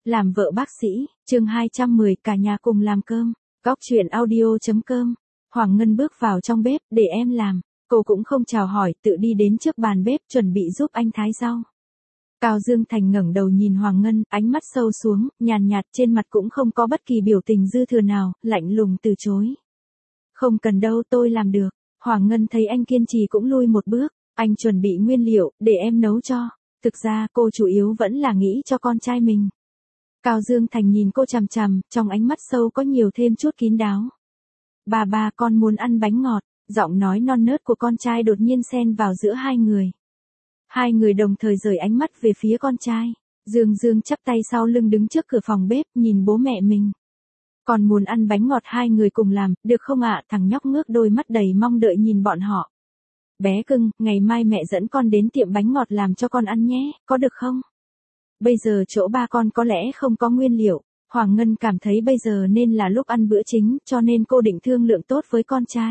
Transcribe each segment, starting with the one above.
Làm vợ bác sĩ, chương 210 cả nhà cùng làm cơm. Góc chuyện audio.com. Hoàng Ngân bước vào trong bếp, để em làm. Cô cũng không chào hỏi, tự đi đến trước bàn bếp chuẩn bị giúp anh thái rau. Cao Dương Thành ngẩng đầu nhìn Hoàng Ngân, ánh mắt sâu xuống, nhàn nhạt trên mặt cũng không có bất kỳ biểu tình dư thừa nào, lạnh lùng từ chối. Không cần đâu, tôi làm được. Hoàng Ngân thấy anh kiên trì cũng lui một bước. Anh chuẩn bị nguyên liệu, để em nấu cho. Thực ra cô chủ yếu vẫn là nghĩ cho con trai mình. Cao Dương Thành nhìn cô chằm chằm, trong ánh mắt sâu có nhiều thêm chút kín đáo. Bà con muốn ăn bánh ngọt, giọng nói non nớt của con trai đột nhiên xen vào giữa hai người. Hai người đồng thời rời ánh mắt về phía con trai. Dương chắp tay sau lưng đứng trước cửa phòng bếp, nhìn bố mẹ mình. Còn muốn ăn bánh ngọt hai người cùng làm, được không ạ? Thằng nhóc ngước đôi mắt đầy mong đợi nhìn bọn họ. Bé cưng, ngày mai mẹ dẫn con đến tiệm bánh ngọt làm cho con ăn nhé, có được không? Bây giờ chỗ ba con có lẽ không có nguyên liệu. Hoàng Ngân cảm thấy bây giờ nên là lúc ăn bữa chính, cho nên cô định thương lượng tốt với con trai.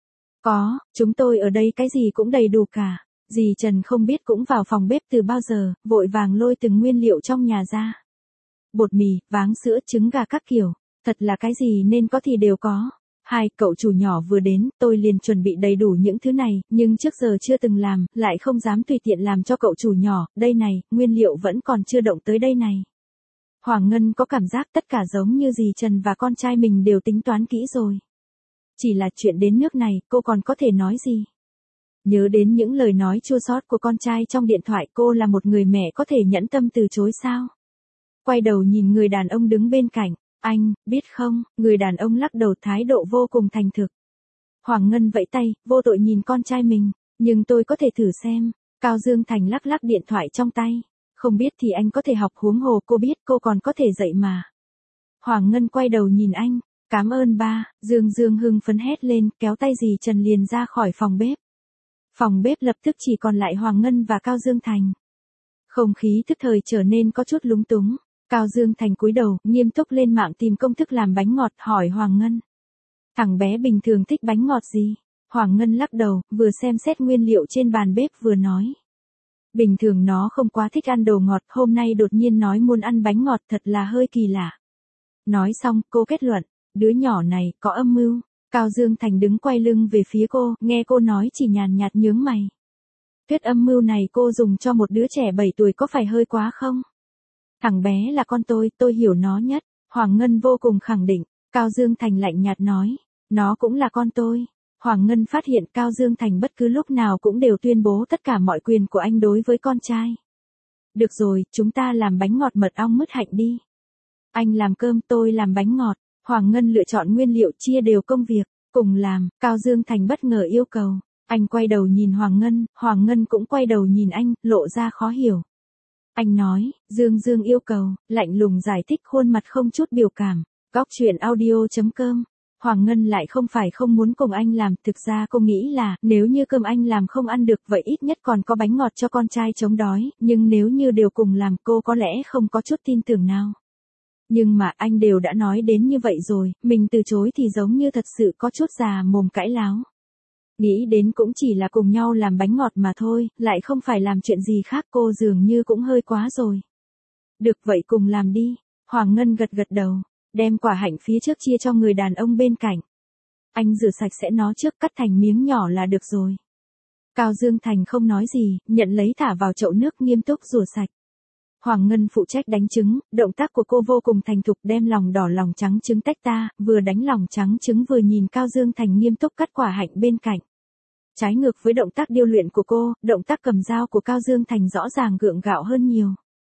Có, chúng tôi ở đây cái gì cũng đầy đủ cả. Dì Trần không biết cũng vào phòng bếp từ bao giờ, vội vàng lôi từng nguyên liệu trong nhà ra. Bột mì, váng sữa, trứng gà các kiểu. Thật là cái gì nên có thì đều có. Hai cậu chủ nhỏ vừa đến, tôi liền chuẩn bị đầy đủ những thứ này, nhưng trước giờ chưa từng làm, lại không dám tùy tiện làm cho cậu chủ nhỏ, đây này, nguyên liệu vẫn còn chưa động tới đây này. Hoàng Ngân có cảm giác tất cả giống như dì Trần và con trai mình đều tính toán kỹ rồi. Chỉ là chuyện đến nước này, cô còn có thể nói gì? Nhớ đến những lời nói chua xót của con trai trong điện thoại, cô là một người mẹ có thể nhẫn tâm từ chối sao? Quay đầu nhìn người đàn ông đứng bên cạnh. Anh, biết không, người đàn ông lắc đầu thái độ vô cùng thành thực. Hoàng Ngân vẫy tay, vô tội nhìn con trai mình, nhưng tôi có thể thử xem. Cao Dương Thành lắc điện thoại trong tay. Không biết thì anh có thể học, huống hồ cô biết cô còn có thể dạy mà. Hoàng Ngân quay đầu nhìn anh, cảm ơn ba. Dương hưng phấn hét lên, kéo tay dì Trần liền ra khỏi phòng bếp. Phòng bếp lập tức chỉ còn lại Hoàng Ngân và Cao Dương Thành. Không khí tức thời trở nên có chút lúng túng. Cao Dương Thành cúi đầu, nghiêm túc lên mạng tìm công thức làm bánh ngọt, hỏi Hoàng Ngân. Thằng bé bình thường thích bánh ngọt gì? Hoàng Ngân lắc đầu, vừa xem xét nguyên liệu trên bàn bếp vừa nói. Bình thường nó không quá thích ăn đồ ngọt, hôm nay đột nhiên nói muốn ăn bánh ngọt thật là hơi kỳ lạ. Nói xong, cô kết luận, đứa nhỏ này, có âm mưu. Cao Dương Thành đứng quay lưng về phía cô, nghe cô nói chỉ nhàn nhạt nhướng mày. Thuyết âm mưu này cô dùng cho một đứa trẻ 7 tuổi có phải hơi quá không? Thằng bé là con tôi hiểu nó nhất. Hoàng Ngân vô cùng khẳng định. Cao Dương Thành lạnh nhạt nói, nó cũng là con tôi. Hoàng Ngân phát hiện Cao Dương Thành bất cứ lúc nào cũng đều tuyên bố tất cả mọi quyền của anh đối với con trai. Được rồi, chúng ta làm bánh ngọt mật ong mứt hạnh đi. Anh làm cơm, tôi làm bánh ngọt. Hoàng Ngân lựa chọn nguyên liệu, chia đều công việc, cùng làm. Cao Dương Thành bất ngờ yêu cầu. Anh quay đầu nhìn Hoàng Ngân cũng quay đầu nhìn anh, lộ ra khó hiểu. Anh nói, Dương yêu cầu, lạnh lùng giải thích, khuôn mặt không chút biểu cảm. Góc chuyện audio.com. Hoàng Ngân lại không phải không muốn cùng anh làm, thực ra cô nghĩ là, nếu như cơm anh làm không ăn được vậy ít nhất còn có bánh ngọt cho con trai chống đói, nhưng nếu như đều cùng làm cô có lẽ không có chút tin tưởng nào. Nhưng mà anh đều đã nói đến như vậy rồi, mình từ chối thì giống như thật sự có chút già mồm cãi láo. Nghĩ đến cũng chỉ là cùng nhau làm bánh ngọt mà thôi, lại không phải làm chuyện gì khác, cô dường như cũng hơi quá rồi. Được vậy cùng làm đi. Hoàng Ngân gật đầu, đem quả hạnh phía trước chia cho người đàn ông bên cạnh. Anh rửa sạch sẽ nó trước, cắt thành miếng nhỏ là được rồi. Cao Dương Thành không nói gì, nhận lấy thả vào chậu nước, nghiêm túc rửa sạch. Hoàng Ngân phụ trách đánh trứng, động tác của cô vô cùng thành thục, đem lòng đỏ lòng trắng trứng tách ta, vừa đánh lòng trắng trứng vừa nhìn Cao Dương Thành nghiêm túc cắt quả hạnh bên cạnh. Trái ngược với động tác điêu luyện của cô, động tác cầm dao của Cao Dương Thành rõ ràng gượng gạo hơn nhiều.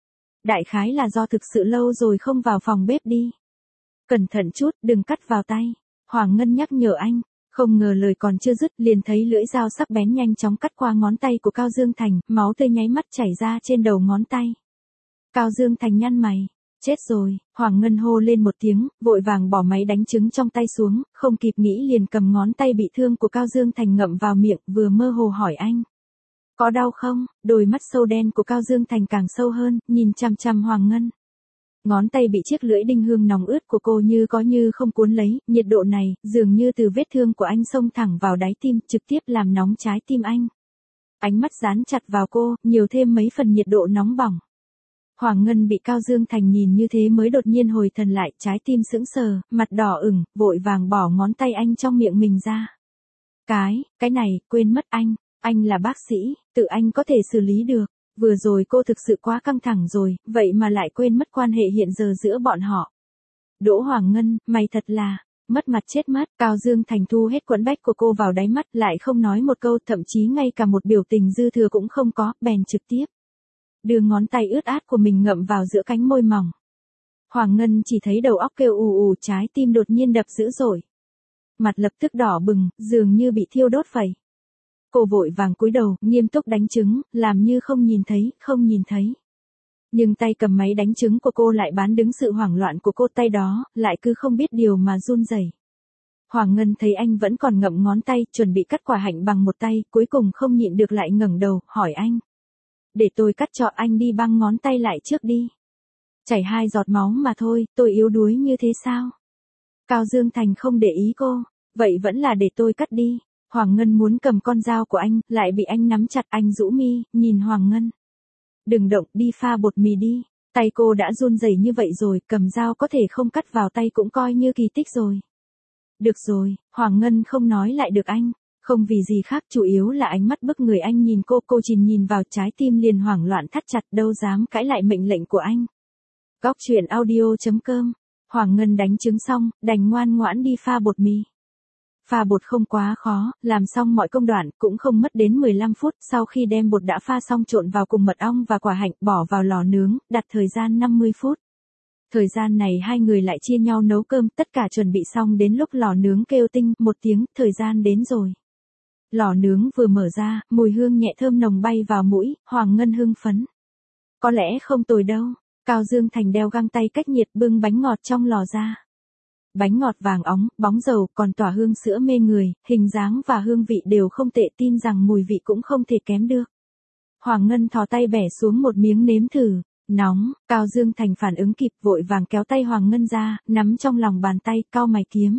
Đại khái là do thực sự lâu rồi không vào phòng bếp đi. Cẩn thận chút, đừng cắt vào tay. Hoàng Ngân nhắc nhở anh, không ngờ lời còn chưa dứt liền thấy lưỡi dao sắc bén nhanh chóng cắt qua ngón tay của Cao Dương Thành, máu tươi nháy mắt chảy ra trên đầu ngón tay. Cao Dương Thành nhăn mày. Chết rồi, Hoàng Ngân hô lên một tiếng, vội vàng bỏ máy đánh trứng trong tay xuống, không kịp nghĩ liền cầm ngón tay bị thương của Cao Dương Thành ngậm vào miệng, vừa mơ hồ hỏi anh. Có đau không? Đôi mắt sâu đen của Cao Dương Thành càng sâu hơn, nhìn chằm chằm Hoàng Ngân. Ngón tay bị chiếc lưỡi đinh hương nóng ướt của cô như có như không cuốn lấy, nhiệt độ này, dường như từ vết thương của anh xông thẳng vào đáy tim, trực tiếp làm nóng trái tim anh. Ánh mắt dán chặt vào cô, nhiều thêm mấy phần nhiệt độ nóng bỏng. Hoàng Ngân bị Cao Dương Thành nhìn như thế mới đột nhiên hồi thần lại, trái tim sững sờ, mặt đỏ ửng, vội vàng bỏ ngón tay anh trong miệng mình ra. Cái này, quên mất anh là bác sĩ, tự anh có thể xử lý được. Vừa rồi cô thực sự quá căng thẳng rồi, vậy mà lại quên mất quan hệ hiện giờ giữa bọn họ. Đỗ Hoàng Ngân, mày thật là, mất mặt chết mất. Cao Dương Thành thu hết quẫn bách của cô vào đáy mắt, lại không nói một câu, thậm chí ngay cả một biểu tình dư thừa cũng không có, bèn trực tiếp đưa ngón tay ướt át của mình ngậm vào giữa cánh môi mỏng. Hoàng Ngân chỉ thấy đầu óc kêu ù ù, trái tim đột nhiên đập dữ dội. Mặt lập tức đỏ bừng, dường như bị thiêu đốt vậy. Cô vội vàng cúi đầu, nghiêm túc đánh trứng, làm như không nhìn thấy. Nhưng tay cầm máy đánh trứng của cô lại bán đứng sự hoảng loạn của cô, tay đó lại cứ không biết điều mà run rẩy. Hoàng Ngân thấy anh vẫn còn ngậm ngón tay, chuẩn bị cắt quả hạnh bằng một tay, cuối cùng không nhịn được lại ngẩng đầu, hỏi anh. Để tôi cắt cho anh đi, băng ngón tay lại trước đi. Chảy 2 giọt máu mà thôi, tôi yếu đuối như thế sao? Cao Dương Thành không để ý cô, vậy vẫn là để tôi cắt đi. Hoàng Ngân muốn cầm con dao của anh, lại bị anh nắm chặt, anh rũ mi, nhìn Hoàng Ngân. Đừng động, đi pha bột mì đi. Tay cô đã run rẩy như vậy rồi, cầm dao có thể không cắt vào tay cũng coi như kỳ tích rồi. Được rồi, Hoàng Ngân không nói lại được anh. Không vì gì khác, chủ yếu là ánh mắt bức người anh nhìn cô chỉ nhìn vào, trái tim liền hoảng loạn thắt chặt, đâu dám cãi lại mệnh lệnh của anh. Góc truyện audio.com. Hoàng Ngân đánh trứng xong, đành ngoan ngoãn đi pha bột mì. Pha bột không quá khó, làm xong mọi công đoạn, cũng không mất đến 15 phút, sau khi đem bột đã pha xong trộn vào cùng mật ong và quả hạnh, bỏ vào lò nướng, đặt thời gian 50 phút. Thời gian này hai người lại chia nhau nấu cơm, tất cả chuẩn bị xong, đến lúc lò nướng kêu tinh, 1 tiếng, thời gian đến rồi. Lò nướng vừa mở ra, mùi hương nhẹ thơm nồng bay vào mũi, Hoàng Ngân hưng phấn. Có lẽ không tồi đâu. Cao Dương Thành đeo găng tay cách nhiệt, bưng bánh ngọt trong lò ra. Bánh ngọt vàng óng, bóng dầu, còn tỏa hương sữa mê người, hình dáng và hương vị đều không tệ, tin rằng mùi vị cũng không thể kém được. Hoàng Ngân thò tay bẻ xuống một miếng nếm thử. Nóng. Cao Dương Thành phản ứng kịp, vội vàng kéo tay Hoàng Ngân ra, nắm trong lòng bàn tay, cau mày kiếm.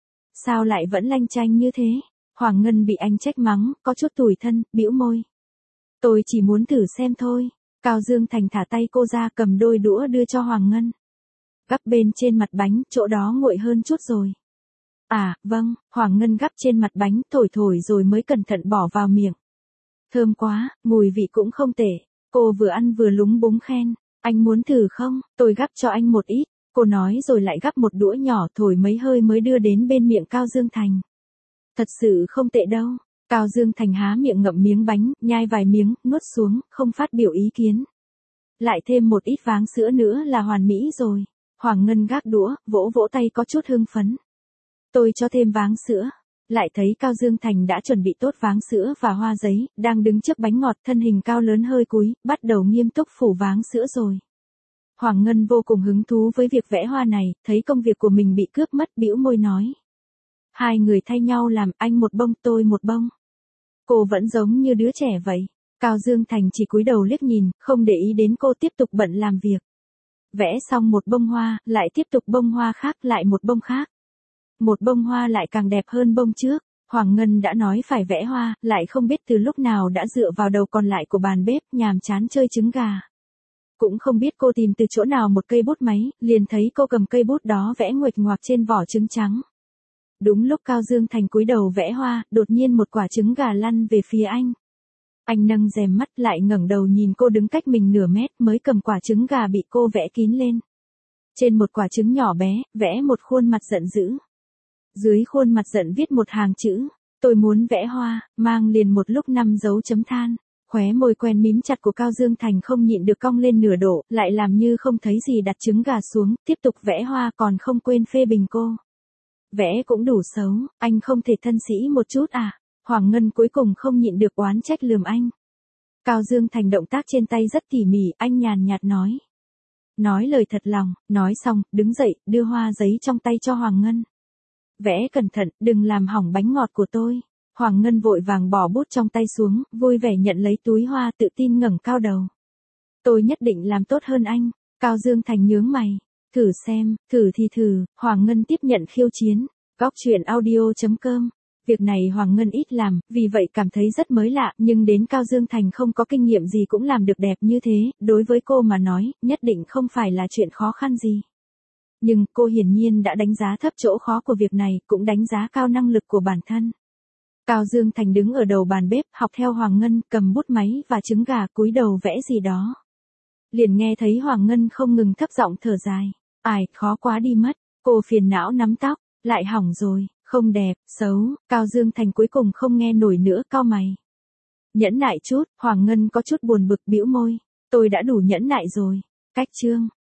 Sao lại vẫn lanh chanh như thế? Hoàng Ngân bị anh trách mắng, có chút tủi thân, bĩu môi. Tôi chỉ muốn thử xem thôi. Cao Dương Thành thả tay cô ra, cầm đôi đũa đưa cho Hoàng Ngân. Gắp bên trên mặt bánh, chỗ đó nguội hơn chút rồi. À, vâng. Hoàng Ngân gắp trên mặt bánh, thổi rồi mới cẩn thận bỏ vào miệng. Thơm quá, mùi vị cũng không tệ. Cô vừa ăn vừa lúng búng khen. Anh muốn thử không? Tôi gắp cho anh một ít. Cô nói rồi lại gắp một đũa nhỏ, thổi mấy hơi mới đưa đến bên miệng Cao Dương Thành. Thật sự không tệ đâu. Cao Dương Thành há miệng ngậm miếng bánh, nhai vài miếng, nuốt xuống, không phát biểu ý kiến. Lại thêm một ít váng sữa nữa là hoàn mỹ rồi. Hoàng Ngân gác đũa, vỗ tay có chút hưng phấn. Tôi cho thêm váng sữa. Lại thấy Cao Dương Thành đã chuẩn bị tốt váng sữa và hoa giấy, đang đứng trước bánh ngọt, thân hình cao lớn hơi cúi, bắt đầu nghiêm túc phủ váng sữa rồi. Hoàng Ngân vô cùng hứng thú với việc vẽ hoa này, thấy công việc của mình bị cướp mất, bĩu môi nói. Hai người thay nhau làm, anh một bông, tôi một bông. Cô vẫn giống như đứa trẻ vậy. Cao Dương Thành chỉ cúi đầu liếc nhìn, không để ý đến cô, tiếp tục bận làm việc. Vẽ xong một bông hoa, lại tiếp tục bông hoa khác, lại một bông khác. Một bông hoa lại càng đẹp hơn bông trước. Hoàng Ngân đã nói phải vẽ hoa, lại không biết từ lúc nào đã dựa vào đầu còn lại của bàn bếp, nhàm chán chơi trứng gà. Cũng không biết cô tìm từ chỗ nào một cây bút máy, liền thấy cô cầm cây bút đó vẽ nguệch ngoạc trên vỏ trứng trắng. Đúng lúc Cao Dương Thành cúi đầu vẽ hoa, đột nhiên một quả trứng gà lăn về phía anh. Anh nâng rèm mắt lại, ngẩng đầu nhìn cô đứng cách mình nửa mét, mới cầm quả trứng gà bị cô vẽ kín lên. Trên một quả trứng nhỏ bé, vẽ một khuôn mặt giận dữ. Dưới khuôn mặt giận viết một hàng chữ, tôi muốn vẽ hoa, mang liền một lúc 5 dấu chấm than. Khóe môi quen mím chặt của Cao Dương Thành không nhịn được cong lên nửa độ, lại làm như không thấy gì, đặt trứng gà xuống, tiếp tục vẽ hoa, còn không quên phê bình cô. Vẽ cũng đủ xấu, anh không thể thân sĩ một chút à? Hoàng Ngân cuối cùng không nhịn được oán trách lườm anh. Cao Dương Thành động tác trên tay rất tỉ mỉ, anh nhàn nhạt nói. Nói lời thật lòng, nói xong, đứng dậy, đưa hoa giấy trong tay cho Hoàng Ngân. Vẽ cẩn thận, đừng làm hỏng bánh ngọt của tôi. Hoàng Ngân vội vàng bỏ bút trong tay xuống, vui vẻ nhận lấy túi hoa, tự tin ngẩng cao đầu. Tôi nhất định làm tốt hơn anh. Cao Dương Thành nhướng mày. Thử xem, thử thì thử. Hoàng Ngân tiếp nhận khiêu chiến. Góc truyện audio.com Việc này Hoàng Ngân ít làm, vì vậy cảm thấy rất mới lạ, nhưng đến Cao Dương Thành không có kinh nghiệm gì cũng làm được đẹp như thế, đối với cô mà nói, nhất định không phải là chuyện khó khăn gì. Nhưng cô hiển nhiên đã đánh giá thấp chỗ khó của việc này, cũng đánh giá cao năng lực của bản thân. Cao Dương Thành đứng ở đầu bàn bếp, học theo Hoàng Ngân, cầm bút máy và trứng gà cúi đầu vẽ gì đó. Liền nghe thấy Hoàng Ngân không ngừng thấp giọng thở dài. Ai, khó quá đi mất. Cô phiền não nắm tóc, lại hỏng rồi, không đẹp, xấu. Cao Dương Thành cuối cùng không nghe nổi nữa, cau mày. Nhẫn nại chút, Hoàng Ngân có chút buồn bực bĩu môi. Tôi đã đủ nhẫn nại rồi. Cách chương.